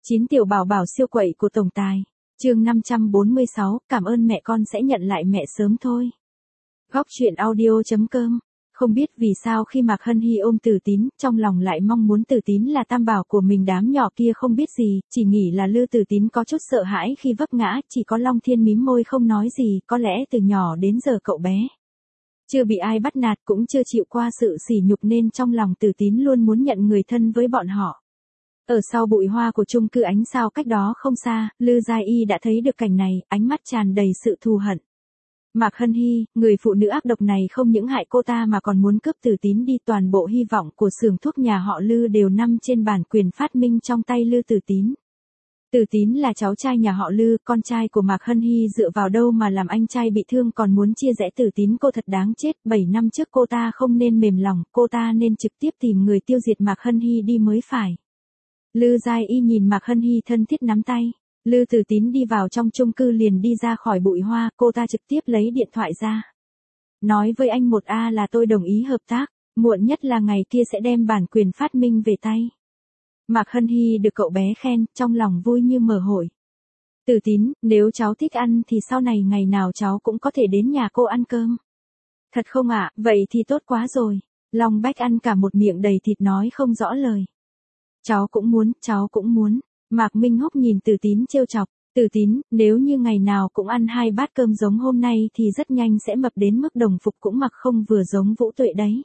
9 tiểu bảo bảo siêu quậy của tổng tài. Chương 546, cảm ơn mẹ, con sẽ nhận lại mẹ sớm thôi. Góc truyện audio.com. Không biết vì sao khi Mạc Hân Hy ôm Tử Tín, trong lòng lại mong muốn Tử Tín là tam bảo của mình. Đám nhỏ kia không biết gì, chỉ nghĩ là Lư Tử Tín có chút sợ hãi khi vấp ngã, chỉ có Long Thiên mím môi không nói gì, có lẽ từ nhỏ đến giờ cậu bé chưa bị ai bắt nạt, cũng chưa chịu qua sự sỉ nhục nên trong lòng Tử Tín luôn muốn nhận người thân với bọn họ. Ở sau bụi hoa của chung cư Ánh Sao cách đó không xa, Lư Gia Y đã thấy được cảnh này, ánh mắt tràn đầy sự thù hận. Mạc Hân Hy, người phụ nữ ác độc này không những hại cô ta mà còn muốn cướp Tử Tín đi. Toàn bộ hy vọng của xưởng thuốc nhà họ Lư đều nằm trên bản quyền phát minh trong tay Lư Tử Tín. Tử Tín là cháu trai nhà họ Lư, con trai của Mạc Hân Hy, dựa vào đâu mà làm anh trai bị thương còn muốn chia rẽ Tử Tín. Cô thật đáng chết. 7 năm trước cô ta không nên mềm lòng, cô ta nên trực tiếp tìm người tiêu diệt Mạc Hân Hy đi mới phải. Lư Gia Y nhìn Mạc Hân Hy thân thiết nắm tay. Lư Tử Tín đi vào trong chung cư liền đi ra khỏi bụi hoa, cô ta trực tiếp lấy điện thoại ra. Nói với anh một A là tôi đồng ý hợp tác, muộn nhất là ngày kia sẽ đem bản quyền phát minh về tay. Mạc Hân Hy được cậu bé khen, trong lòng vui như mở hội. Tử Tín, nếu cháu thích ăn thì sau này ngày nào cháu cũng có thể đến nhà cô ăn cơm. Thật không ạ? Vậy thì tốt quá rồi. Long Bách ăn cả một miệng đầy thịt nói không rõ lời. Cháu cũng muốn. Mạc Minh Húc nhìn Tử Tín trêu chọc. Tử Tín, nếu như ngày nào cũng ăn 2 bát cơm giống hôm nay thì rất nhanh sẽ mập đến mức đồng phục cũng mặc không vừa giống Vũ Tuệ đấy.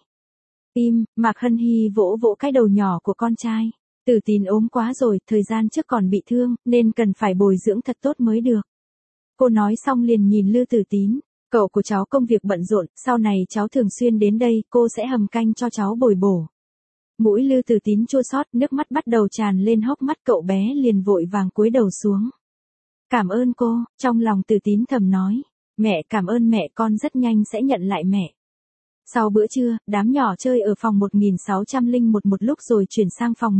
Im, Mạc Hân Hy vỗ vỗ cái đầu nhỏ của con trai. Tử Tín ốm quá rồi, thời gian trước còn bị thương, nên cần phải bồi dưỡng thật tốt mới được. Cô nói xong liền nhìn Lư Tử Tín. Cậu của cháu công việc bận rộn, sau này cháu thường xuyên đến đây, cô sẽ hầm canh cho cháu bồi bổ. Mũi Lư Tử Tín chua xót, nước mắt bắt đầu tràn lên hốc mắt, cậu bé liền vội vàng cúi đầu xuống. Cảm ơn cô, trong lòng Tử Tín thầm nói. Mẹ, cảm ơn mẹ, con rất nhanh sẽ nhận lại mẹ. Sau bữa trưa, đám nhỏ chơi ở phòng 1601 một lúc rồi chuyển sang phòng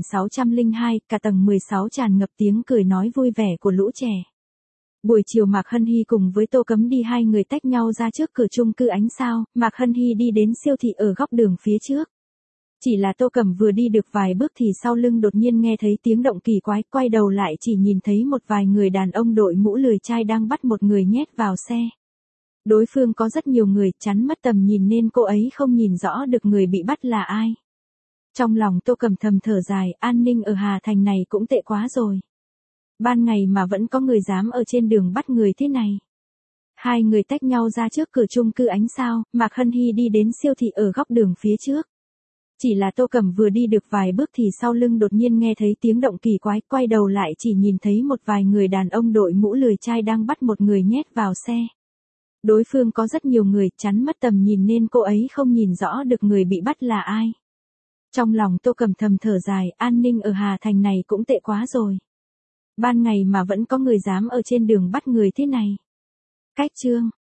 1602, cả tầng 16 tràn ngập tiếng cười nói vui vẻ của lũ trẻ. Buổi chiều Mạc Hân Hy cùng với Tô Cấm đi, hai người tách nhau ra trước cửa chung cư Ánh Sao. Mạc Hân Hy đi đến siêu thị ở góc đường phía trước. Chỉ là Tô Cẩm vừa đi được vài bước thì sau lưng đột nhiên nghe thấy tiếng động kỳ quái, quay đầu lại chỉ nhìn thấy một vài người đàn ông đội mũ lười chai đang bắt một người nhét vào xe. Đối phương có rất nhiều người, chắn mất tầm nhìn nên cô ấy không nhìn rõ được người bị bắt là ai. Trong lòng Tô Cẩm thầm thở dài, an ninh ở Hà Thành này cũng tệ quá rồi. Ban ngày mà vẫn có người dám ở trên đường bắt người thế này. Hai người tách nhau ra trước cửa chung cư Ánh Sao, Mạc Hân Hy đi đến siêu thị ở góc đường phía trước. Chỉ là Tô Cẩm vừa đi được vài bước thì sau lưng đột nhiên nghe thấy tiếng động kỳ quái, quay đầu lại chỉ nhìn thấy một vài người đàn ông đội mũ lười chai đang bắt một người nhét vào xe. Đối phương có rất nhiều người, chắn mất tầm nhìn nên cô ấy không nhìn rõ được người bị bắt là ai. Trong lòng Tô Cẩm thầm thở dài, an ninh ở Hà Thành này cũng tệ quá rồi. Ban ngày mà vẫn có người dám ở trên đường bắt người thế này. Cách chương